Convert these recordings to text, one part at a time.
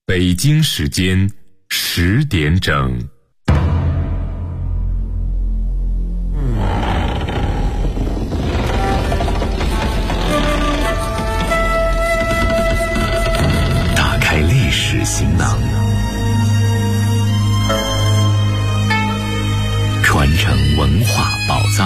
北京时间10点整。 打开历史行囊，传承文化宝藏。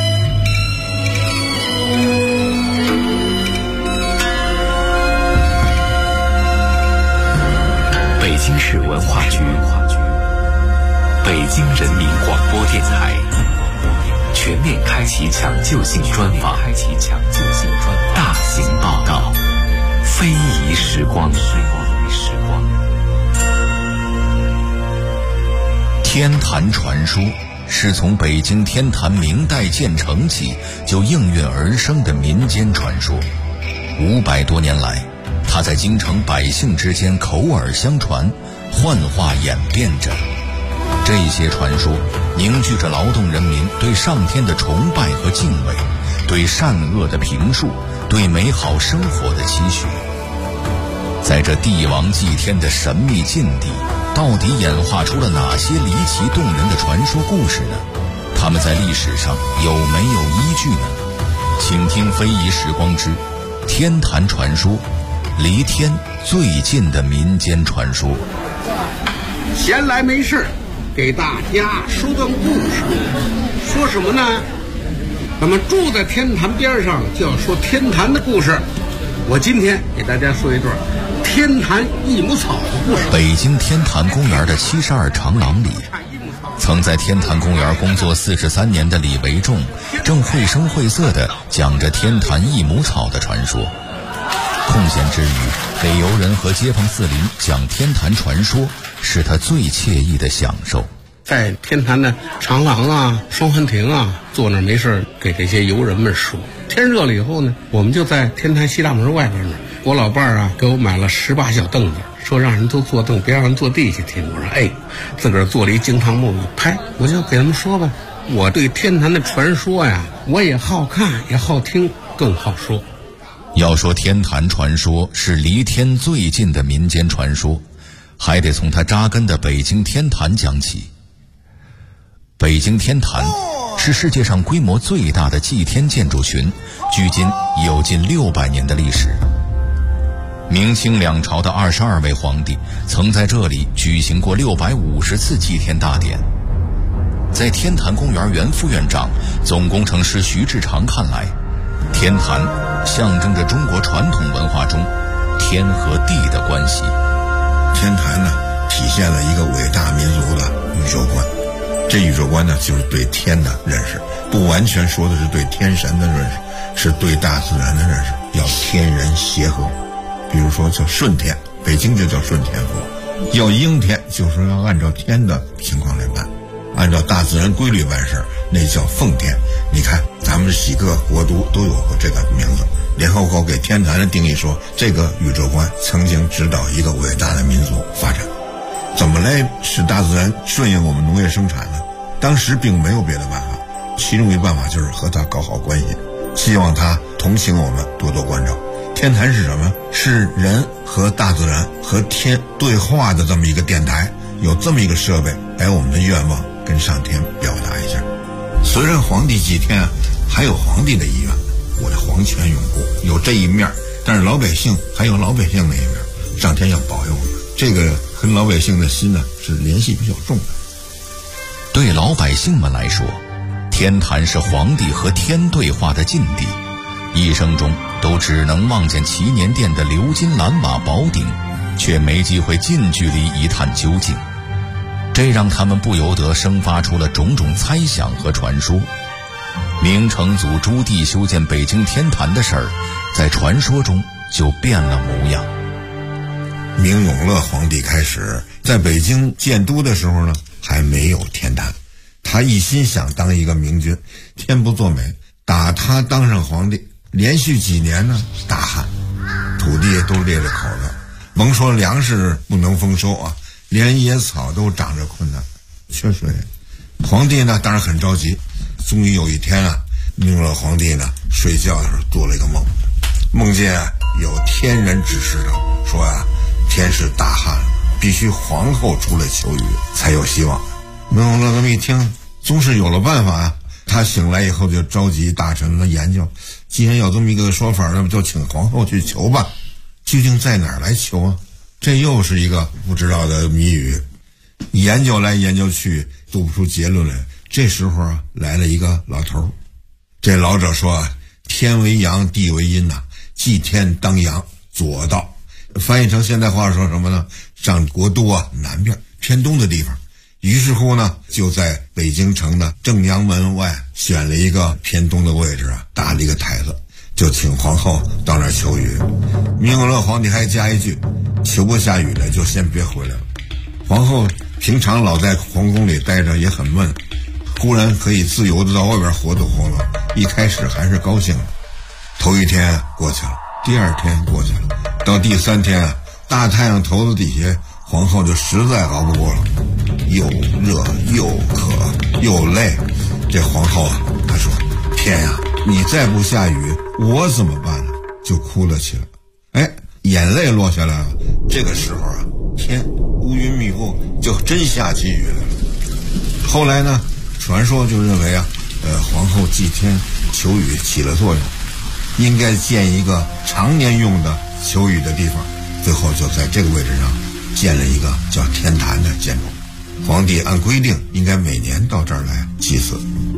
北京市文化局、北京人民广播电台全面开启抢救性专访，大型报道，非遗时光。天坛传说是从北京天坛明代建成起就应运而生的民间传说，500多年来它在京城百姓之间口耳相传，幻化演变着。这些传说凝聚着劳动人民对上天的崇拜和敬畏，对善恶的评述，对美好生活的期许。在这帝王祭天的神秘禁地，到底演化出了哪些离奇动人的传说故事呢？它们在历史上有没有依据呢？请听非遗时光之天坛传说，离天最近的民间传说。 闲来没事给大家说段故事。说什么呢？咱们住在天坛边上，就要说天坛的故事。我今天给大家说一段天坛益母草的故事。 北京天坛公园的72长廊里，曾在天坛公园工作43年的李维仲正绘声绘色地讲着天坛益母草的传说。空闲之余，给游人和街坊四邻讲天坛传说是他最惬意的享受。 在天坛的长廊啊、双环亭啊，坐那没事给这些游人们说。天热了以后呢，我们就在天坛西大门外边呢，我老伴儿啊给我买了18小凳子，说让人都坐凳，别让人坐地下听。我说哎，自个儿坐了一惊堂木一拍，我就给他们说吧，我对天坛的传说呀，我也好看，也好听，更好说。 要说天坛传说是离天最近的民间传说，还得从它扎根的北京天坛讲起。北京天坛是世界上规模最大的祭天建筑群，距今已有近600年的历史。明清两朝的22位皇帝曾在这里举行过650次祭天大典。在天坛公园原副院长、总工程师徐志长看来，天坛象征着中国传统文化中天和地的关系。 天坛呢，体现了一个伟大民族的宇宙观。这宇宙观呢，就是对天的认识，不完全说的是对天神的认识，是对大自然的认识，要天人协和。比如说叫顺天，北京就叫顺天府；要应天，就是要按照天的情况来办，按照大自然规律办事，那叫奉天。你看咱们几个国都都有个这个名字。联合国给天坛的定义说，这个宇宙观曾经指导一个伟大的民族发展。怎么来使大自然顺应我们农业生产呢？当时并没有别的办法，其中一个办法就是和它搞好关系，希望它同情我们，多多关照。天坛是什么？是人和大自然和天对话的这么一个电台，有这么一个设备，把我们的愿望跟上天表达一下。虽然皇帝祭天还有皇帝的意愿，我的皇权永固，有这一面，但是老百姓还有老百姓那一面，上天要保佑我们。这个跟老百姓的心呢是联系比较重的。 对老百姓们来说，天坛是皇帝和天对话的禁地，一生中都只能望见祈年殿的鎏金蓝瓦宝顶，却没机会近距离一探究竟。这让他们不由得生发出了种种猜想和传说。明成祖朱棣修建北京天坛的事儿，在传说中就变了模样。 明永乐皇帝开始在北京建都的时候呢，还没有天坛，他一心想当一个明君，天不作美，打他当上皇帝，连续几年呢大旱，土地都裂着口了，甭说粮食不能丰收啊，连野草都长着困难，缺水。皇帝呢当然很着急。终于有一天啊，明永乐皇帝呢睡觉的时候做了一个梦，梦见有天人指示他说啊， 天是大旱了，必须皇后出来求雨才有希望。明永乐这么一听，总是有了办法啊。他醒来以后就召集大臣们研究，既然有这么一个说法，那么就请皇后去求吧。究竟在哪儿来求啊？这又是一个不知道的谜语。研究来研究去，读不出结论来。这时候啊，来了一个老头。这老者说：“天为阳，地为阴呐，祭天当阳，左道。”翻译成现代话说什么呢？上国都啊，南边偏东的地方。于是乎呢，就在北京城的正阳门外选了一个偏东的位置啊，搭了一个台子，就请皇后到那儿求雨。明永乐皇帝还加一句：“求不下雨了，就先别回来了。”皇后平常老在皇宫里待着也很闷，忽然可以自由的到外边活动活动，一开始还是高兴的。头一天过去了，第二天过去了，到第三天啊，大太阳头子底下，皇后就实在熬不过了，又热又渴又累。这皇后啊，她说：“天呀，你再不下雨，我怎么办呢？”就哭了起来。哎，眼泪落下来了。这个时候啊，天乌云密布，就真下起雨来了。后来呢，传说就认为啊，皇后祭天求雨起了作用，应该建一个常年用的求雨的地方。最后就在这个位置上建了一个叫天坛的建筑。皇帝按规定应该每年到这儿来祭祀。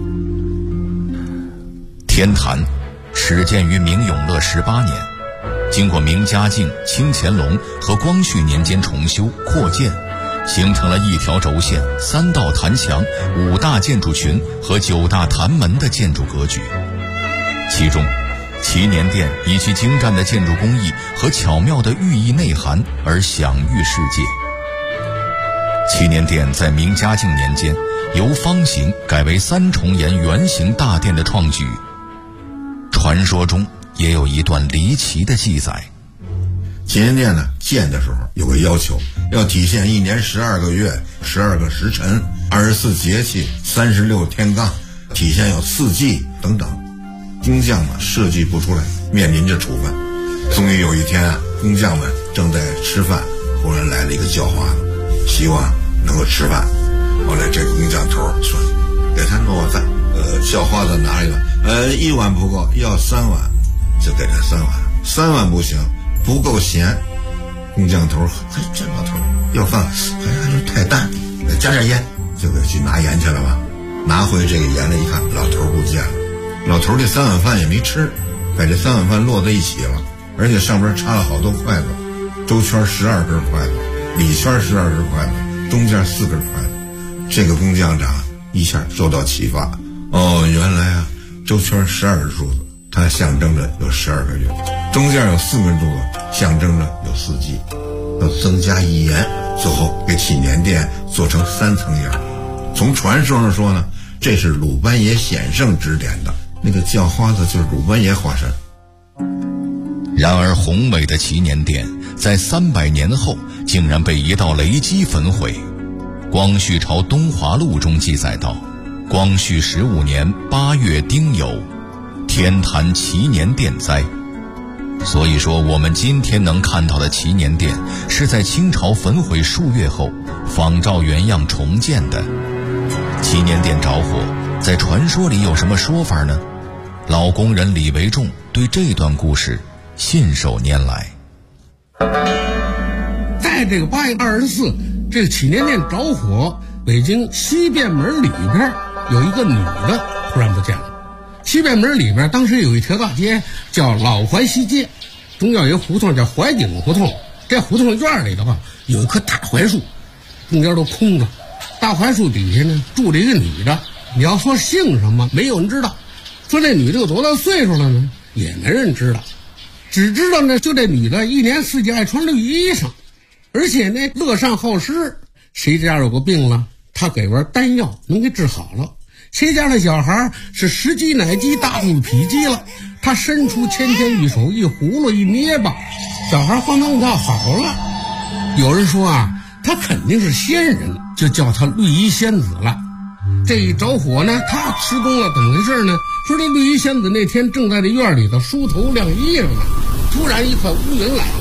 天坛始建于明永乐18年，经过明嘉靖、清乾隆和光绪年间重修扩建，形成了一条轴线、3道坛墙、5大建筑群和9大坛门的建筑格局。其中祈年殿以其精湛的建筑工艺和巧妙的寓意内涵而享誉世界。祈年殿在明嘉靖年间由方形改为3重檐圆形大殿的创举，传说中也有一段离奇的记载。 祈年殿呢，建的时候有个要求，要体现1年12个月、12个时辰、24节气、36天罡，体现有4季等等。工匠们设计不出来，面临着处分。终于有一天啊，工匠们正在吃饭，忽然来了一个叫花子，希望能够吃饭。后来这个工匠头说：“给他弄碗饭。”叫花子拿一碗，1碗不够，要3碗，就给他3碗。3碗不行，不够咸。工匠头，这老头要饭还是太淡，加点盐，就给去拿盐去了吧。拿回这个盐来一看，老头不见了。老头这3碗饭也没吃，把这3碗饭摞在一起了，而且上边插了好多筷子，周圈12根筷子，里圈12根筷子，中间4根筷子。这个工匠长一下受到启发，原来啊，周圈12根柱子，它象征着有12个月，中间有4根柱子，象征着有4季，要增加1檐，最后给祈年殿做成3层檐。从传说上说呢，这是鲁班爷显圣指点的，那个叫花子就是鲁班爷化身。 然而宏伟的祈年殿在300年后竟然被一道雷击焚毁。光绪朝东华录中记载道：光绪15年8月丁酉，天坛祈年殿灾。所以说我们今天能看到的祈年殿是在清朝焚毁数月后仿照原样重建的。祈年殿着火，在传说里有什么说法呢？老工人李维仲对这段故事信手拈来。 在这个8月24，这个祈年殿着火，北京西便门里边有一个女的突然不见了。西便门里边当时有一条大街叫老淮西街，中间有一个胡同叫怀景胡同，这胡同院里的话有一棵大槐树，中间都空着。大槐树底下呢住着一个女的，你要说姓什么没有人知道，说这女的有多大岁数了呢也没人知道，只知道呢就这女的1年4季爱穿绿衣裳，而且呢乐善好施，谁家有个病了她给玩丹药能给治好了，谁家的小孩是食鸡奶鸡大肚子痞鸡了，她伸出纤纤玉手一葫芦一捏吧，小孩哐当一跳好了。有人说啊，她肯定是仙人，就叫她绿衣仙子了。这一着火呢，她施工了，怎么回事呢？说这绿衣仙子那天正在这院里头梳头晾衣裳呢，突然一块乌云来了，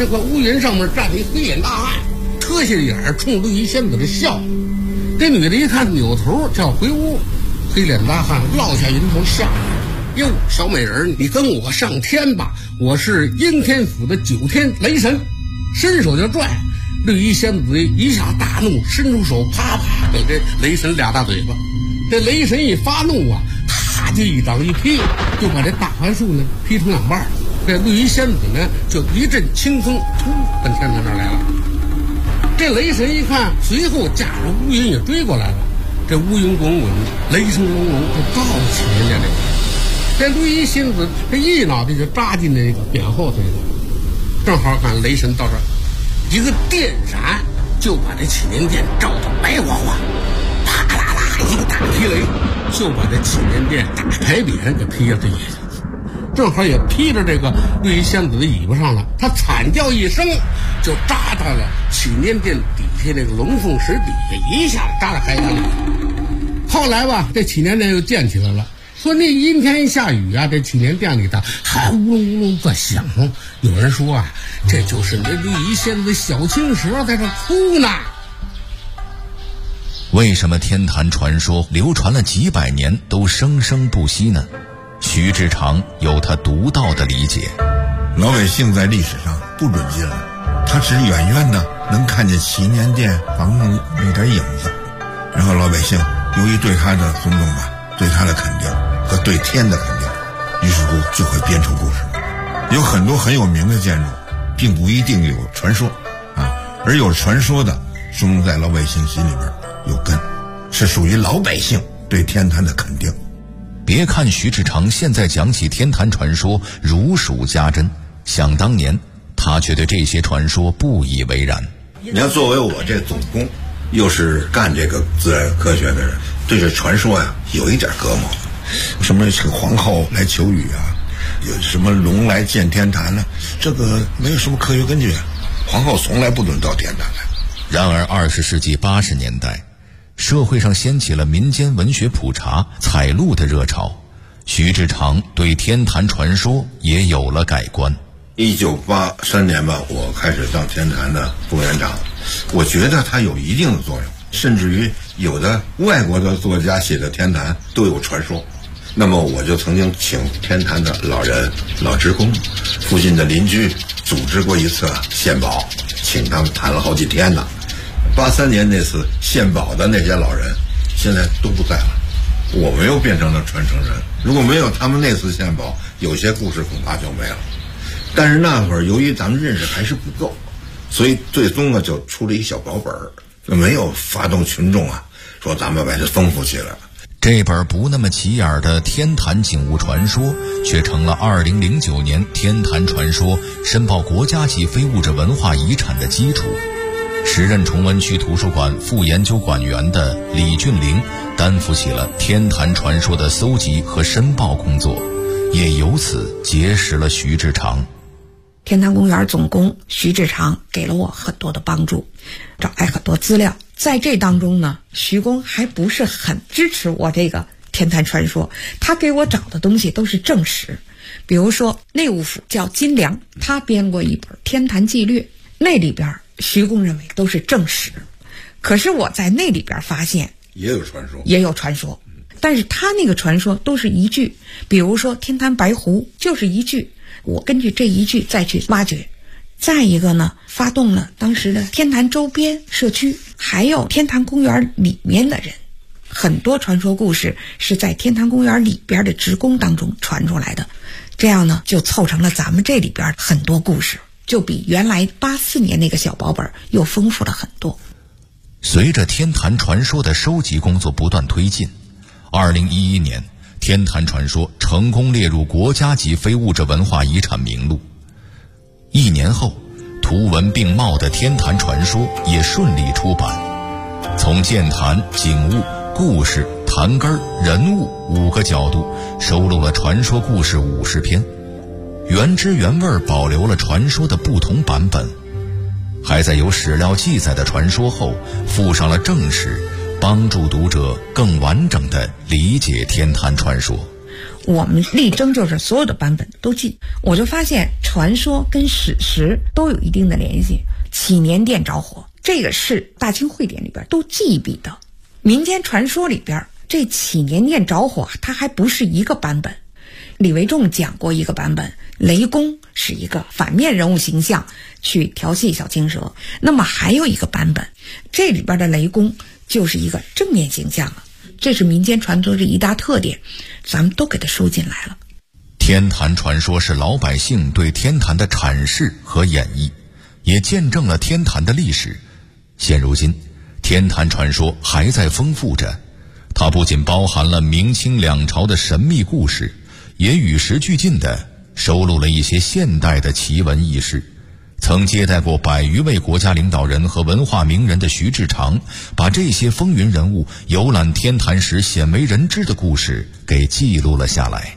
这个乌云上面站着一黑脸大汉，车下眼冲绿衣仙子这笑。这女的一看，扭头就要回屋，黑脸大汉落下云头笑：“哟，小美人，你跟我上天吧！我是阴天府的9天雷神。”伸手就拽，绿衣仙子一下大怒，伸出手啪啪给这雷神俩大嘴巴。这雷神一发怒啊，他就一掌一劈，就把这大槐树呢劈成2半。这绿衣仙子呢就一阵清风，突奔天坛那儿来了。这雷神一看，随后驾着乌云也追过来了。这乌云滚滚，雷声隆隆，就照起人家这绿衣仙子这一脑袋就扎进那个扁后腿里。正好看雷神到这儿，一个电闪就把这祈年殿照得白花花，啪啦啦一个大劈雷，就把这祈年殿大牌匾给劈了这一下，正好也劈着这个绿衣仙子的尾巴上了。他惨叫一声，就扎到了祈年殿底下这个龙凤石底下，一下扎到海洋里。后来吧，这祈年殿又建起来了。说那阴天一下雨啊，这祈年殿里头还呜隆呜隆作响。有人说啊，这就是那绿衣仙子小青蛇在这哭呢。 为什么天坛传说流传了几百年都生生不息呢？徐志长有他独到的理解。 老百姓在历史上不准进来，他只远远的能看见祈年殿房上那点影子，然后老百姓由于对他的尊重吧，对他的肯定和对天的肯定，于是乎就会编出故事。有很多很有名的建筑并不一定有传说啊，而有传说的说明在老百姓心里边有根，是属于老百姓对天坛的肯定。 别看徐志长现在讲起天坛传说如数家珍，想当年他却对这些传说不以为然。 你要作为我这总工，又是干这个自然科学的人，对这传说呀有一点隔膜。什么这个皇后来求雨啊，有什么龙来见天坛呢？这个没有什么科学根据啊。皇后从来不准到天坛来。 然而20世纪80年代，社会上掀起了民间文学普查、采录的热潮，徐志长对天坛传说也有了改观。 1983年吧，我开始当天坛的副园长，我觉得它有一定的作用，甚至于有的外国的作家写的天坛都有传说。那么我就曾经请天坛的老人、老职工、附近的邻居组织过一次献宝，请他们谈了好几天呢。83年那次献宝的那些老人现在都不在了，我们又变成了传承人。如果没有他们那次献宝，有些故事恐怕就没了。但是那会儿由于咱们认识还是不够，所以最终呢就出了一小薄本，就没有发动群众啊，说咱们把它丰富起来了。 这本不那么起眼的天坛景物传说却成了2009年天坛传说申报国家级非物质文化遗产的基础。时任崇文区图书馆副研究馆员的李俊玲担负起了天坛传说的搜集和申报工作，也由此结识了徐志长。 天坛公园总工徐志长给了我很多的帮助，找来很多资料。在这当中呢，徐公还不是很支持我这个天坛传说，他给我找的东西都是正史。比如说内务府叫金良，他编过一本《天坛纪略》，那里边徐公认为都是正史。可是我在那里边发现也有传说， 但是他那个传说都是一句，比如说天坛白狐就是一句，我根据这一句再去挖掘。再一个呢，发动了当时的天坛周边社区，还有天坛公园里面的人，很多传说故事是在天坛公园里边的职工当中传出来的，这样呢就凑成了咱们这里边很多故事，就比原来84年那个小薄本又丰富了很多。 随着天坛传说的收集工作不断推进，2011年天坛传说成功列入国家级非物质文化遗产名录。1年后，图文并茂的天坛传说也顺利出版，从建坛、景物、故事、坛根、人物5个角度收录了传说故事50篇，原汁原味保留了传说的不同版本，还在有史料记载的传说后附上了正史，帮助读者更完整地理解天坛传说。 我们力争就是所有的版本都进，我就发现传说跟史实都有一定的联系。祈年殿着火，这个是大清会典里边都记笔的。民间传说里边，这祈年殿着火它还不是一个版本。李维仲讲过一个版本，雷公是一个反面人物形象去调戏小青蛇，那么还有一个版本，这里边的雷公就是一个正面形象了。这是民间传说的一大特点，咱们都给它收进来了。 天坛传说是老百姓对天坛的阐释和演绎，也见证了天坛的历史。现如今，天坛传说还在丰富着，它不仅包含了明清两朝的神秘故事，也与时俱进地收录了一些现代的奇闻异事。曾接待过100余位国家领导人和文化名人的徐志长，把这些风云人物游览天坛时鲜为人知的故事给记录了下来。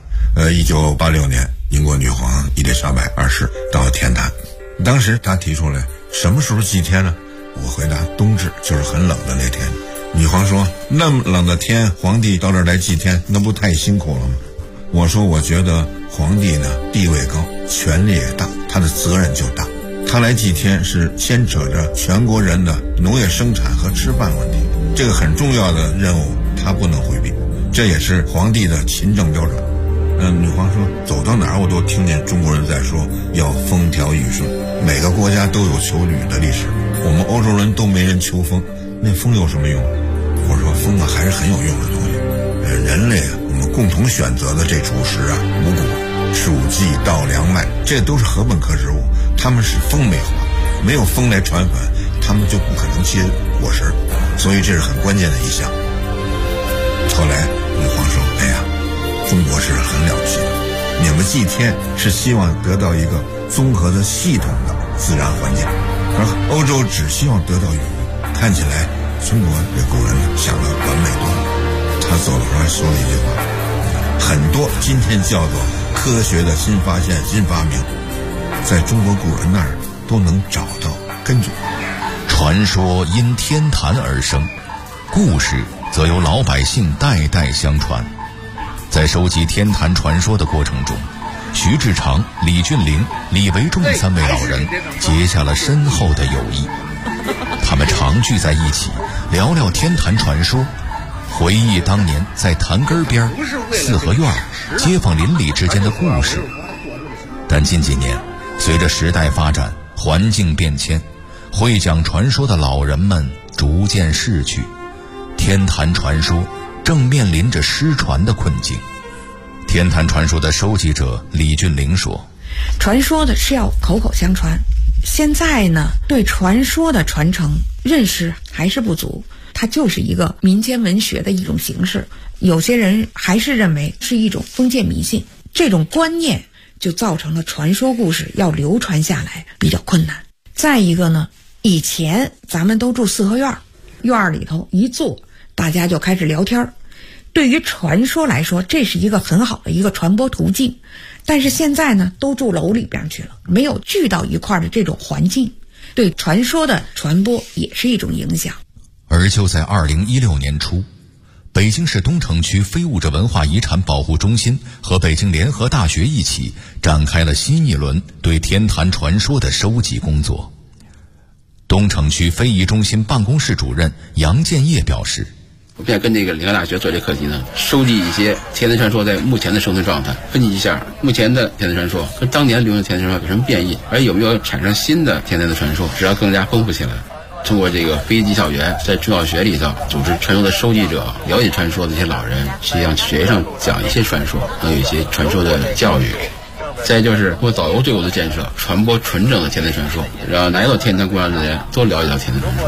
1986年，英国女皇伊丽莎白2世到天坛，当时她提出来什么时候祭天呢？我回答冬至，就是很冷的那天。女皇说那么冷的天，皇帝到这儿来祭天，那不太辛苦了吗？我说我觉得皇帝呢地位高，权力也大，他的责任就大。他来祭天是牵扯着全国人的农业生产和吃饭问题，这个很重要的任务他不能回避，这也是皇帝的勤政标准。女皇说走到哪儿我都听见中国人在说要风调雨顺，每个国家都有求雨的历史，我们欧洲人都没人求风，那风有什么用？我说风啊还是很有用的东西。人类啊，我们共同选择的这主食啊，五谷、黍稷、稻、粮、麦，这都是禾本科植物，它们是风媒化，没有风来传粉，它们就不可能结果实，所以这是很关键的一项。后来女皇说哎呀，中国是很了不起的，你们祭天是希望得到一个综合的系统的自然环境，而欧洲只希望得到雨。看起来中国这古人想的完美多了。他走的时候还说了一句话，很多今天叫做科学的新发现、新发明，在中国古人那儿都能找到根据。 传说因天坛而生，故事则由老百姓代代相传。在收集天坛传说的过程中，徐志长、李俊玲、李维仲3位老人结下了深厚的友谊。他们常聚在一起聊聊天坛传说，回忆当年在坛根边、四合院、街坊邻里之间的故事。但近几年，随着时代发展、环境变迁，会讲传说的老人们逐渐逝去，天坛传说正面临着失传的困境。天坛传说的收集者李俊玲说， 传说的是要口口相传，现在呢对传说的传承认识还是不足，它就是一个民间文学的一种形式，有些人还是认为是一种封建迷信，这种观念就造成了传说故事要流传下来比较困难。再一个呢，以前咱们都住四合院，院里头一坐大家就开始聊天，对于传说来说这是一个很好的一个传播途径，但是现在呢都住楼里边去了，没有聚到一块的这种环境，对传说的传播也是一种影响。 而就在2016年初，北京市东城区非物质文化遗产保护中心和北京联合大学一起展开了新一轮对天坛传说的收集工作。东城区非遗中心办公室主任杨建业表示， 我们现在跟这个联合大学做这课题呢，收集一些天坛传说在目前的生存状态，分析一下目前的天坛传说跟当年流行的天坛传说有什么变异，而有没有产生新的天坛的传说，只要更加丰富起来。通过这个非遗技校园，在中小学里头组织传说的收集者，了解传说的这些老人，实际上学上讲一些传说，能有一些传说的教育。再就是通过导游队伍的建设，传播纯正的天坛传说，让来到天坛观赏的人都了解到天坛传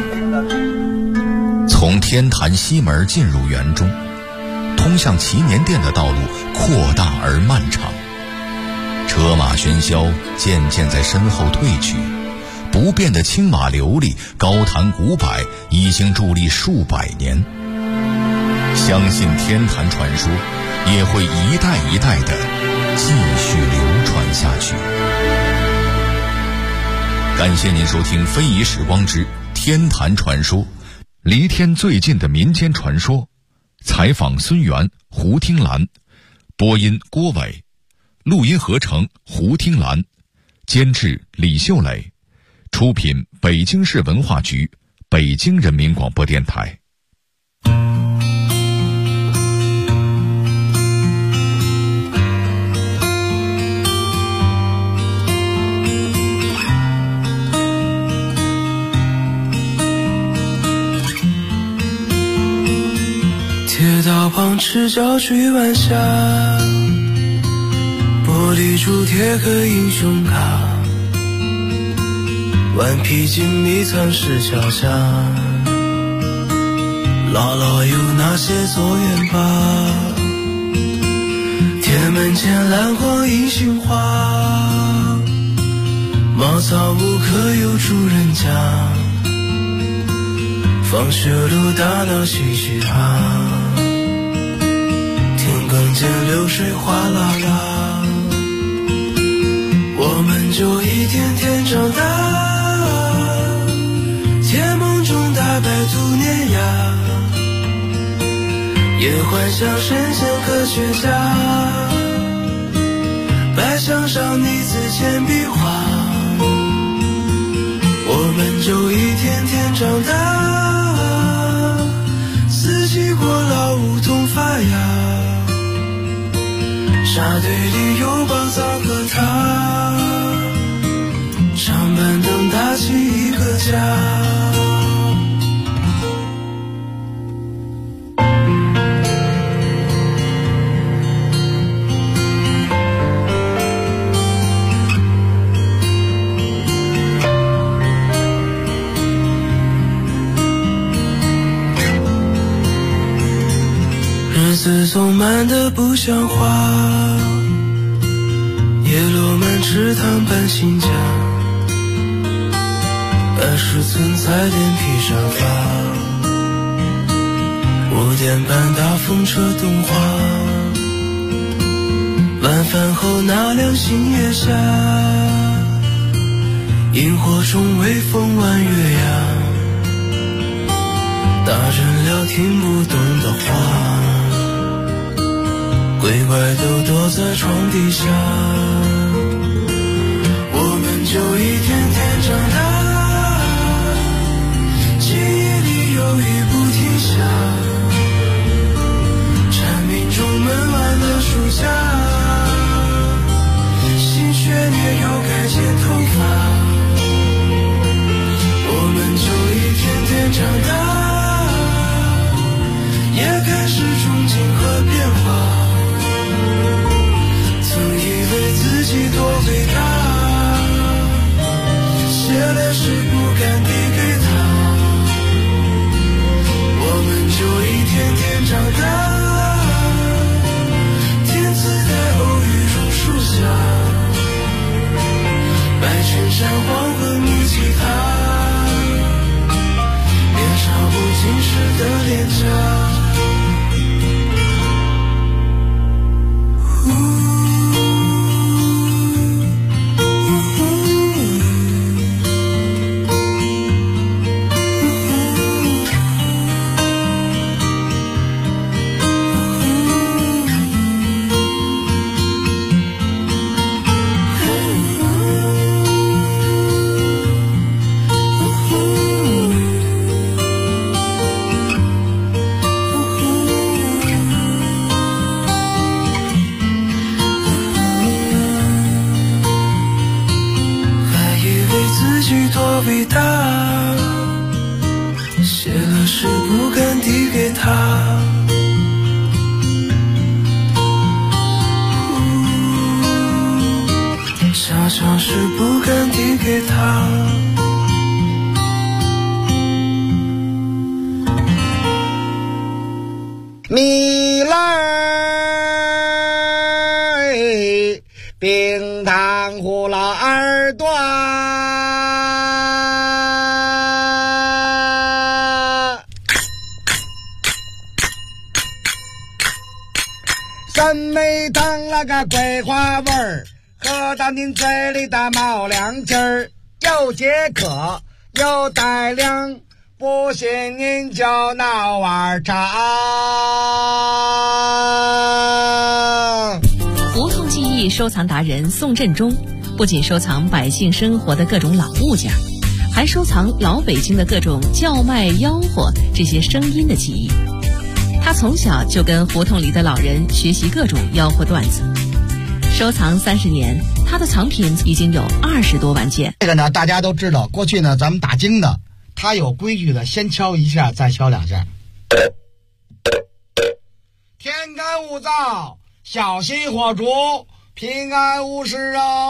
说。 从天坛西门进入园中，通向祈年殿的道路扩大而漫长，车马喧嚣渐渐在身后退去，不变的青马流里，高坛古柏已经伫立数百年。相信天坛传说也会一代一代的继续流传下去。感谢您收听《非遗时光之天坛传说》，离天最近的民间传说。采访孙源、胡听兰，播音郭伟， 录音合成胡听兰，监制李秀磊，出品北京市文化局、北京人民广播电台。 铁道旁赤脚追晚霞，玻璃珠贴个英雄卡，顽皮筋迷藏石桥下，姥姥有那些作业吧。铁门前蓝黄银杏花，茅草屋可有住人家，放学路打闹嬉嘻哈，田埂间流水哗啦啦，我们就一天天长大，甜梦中大白兔碾压，也幻想神仙科学家，白墙上泥字铅笔画，我们就一天天长大，四季过老梧桐发芽，沙堆里有宝藏和他，长板凳搭起一个家。日子总慢得不像话，叶落满池塘搬新家，20寸彩电披沙发，5点半大风车动画，晚饭后那辆星月下，萤火虫微风弯月牙，大人聊听不懂的话，鬼怪都躲在床底下，我们就一天天长大，记忆里有雨不停下，蝉鸣中门外的暑假，新学年又该剪头发，我们就一天天长大，也开始憧憬和变化，自己多伟大，写了诗不敢递给他，我们就一天天长大，天自在偶遇榕树下，白衬衫黄昏木吉他，年少不经事的脸颊。伟大，写了诗不敢递给他，下场诗不敢递给他， 米来冰糖葫芦耳朵，三枚糖那个桂花味儿，喝到您嘴里的冒凉劲儿，又解渴又带凉，不信您就闹碗茶。 胡同记忆位收藏达人宋振中，不仅收藏百姓生活的各种老物件，还收藏老北京的各种叫卖吆喝这些声音的记忆。他从小就跟胡同里的老人学习各种吆喝段子。收藏30年，他的藏品已经有20多万件。 这个呢，大家都知道，过去呢，咱们打更的，他有规矩的，先敲一下，再敲2下。天干物燥，小心火烛，平安无事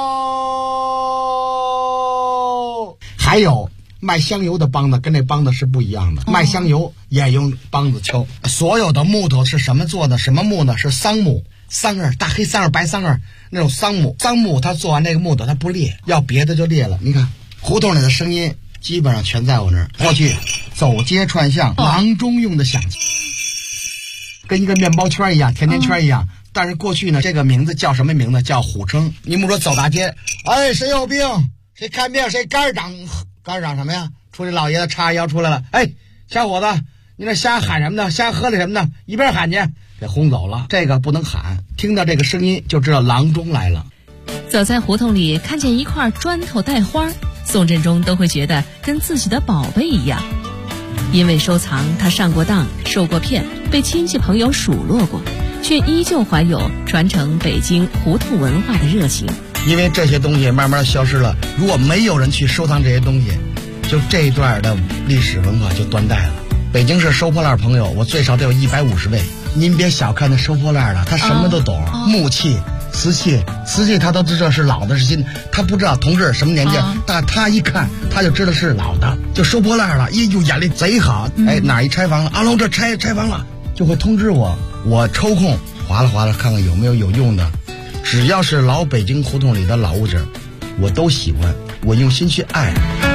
哦。还有卖香油的梆子跟这梆子是不一样的，卖香油也用梆子敲。所有的木头是什么做的？什么木呢？是桑木，桑叶，大黑桑叶、白桑叶那种桑木。桑木它做完这个木头它不裂，要别的就裂了。你看胡同里的声音基本上全在我那儿。过去走街串巷，郎中用的响器，跟一个面包圈一样，甜甜圈一样。但是过去呢，这个名字叫什么名字？叫虎称。你们说走大街，哎，谁有病？谁看病？谁肝长什么呀？出去老爷子叉腰出来了，哎，小伙子，你那瞎喊什么呢？瞎喝的什么呢？一边喊去，给轰走了。这个不能喊，听到这个声音就知道郎中来了。 走在胡同里，看见一块砖头带花，宋振中都会觉得跟自己的宝贝一样。因为收藏，他上过当，受过骗，被亲戚朋友数落过，却依旧怀有传承北京胡同文化的热情。 因为这些东西慢慢消失了，如果没有人去收藏这些东西，就这一段的历史文化就断代了。北京市收破烂朋友，我最少得有150位。您别小看那收破烂的，他什么都懂，木器、瓷器他都知道是老的是新的，他不知道同志什么年纪，但他一看他就知道是老的，就收破烂了。哟，眼力贼好，哎，哪一拆房了？阿龙这拆房了，就会通知我，我抽空划拉看看有没有用的。只要是老北京胡同里的老物件，我都喜欢，我用心去爱。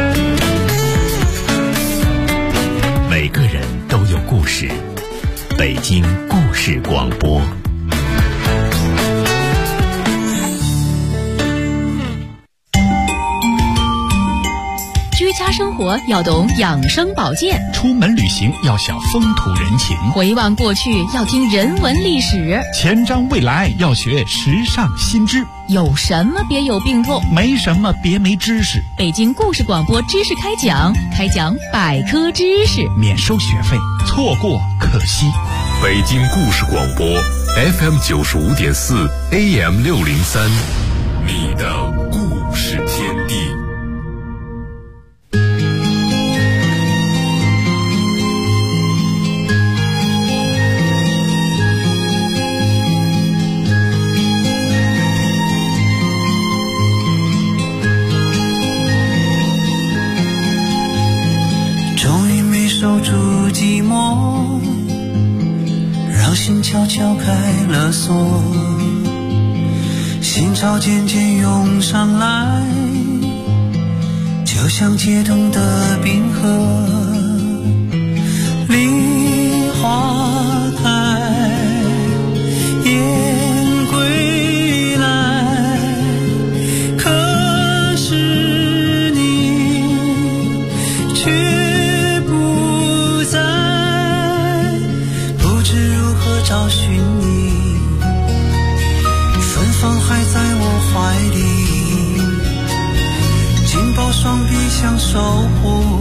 每个人都有故事，北京故事广播。 居家生活要懂养生保健， 出门旅行要晓风土人情， 回望过去要听人文历史， 前瞻未来要学时尚新知。 有什么别有病痛， 没什么别没知识。 北京故事广播知识开讲百科知识， 免收学费，错过可惜。 北京故事广播 FM 95.4 AM 603，你的故事天地。 守住寂寞，让心悄悄开了锁，心潮渐渐涌上来，就像解冻的冰河。梨花开，雁归来，可是你却找寻你，芬芳还在我怀里，紧抱双臂想守护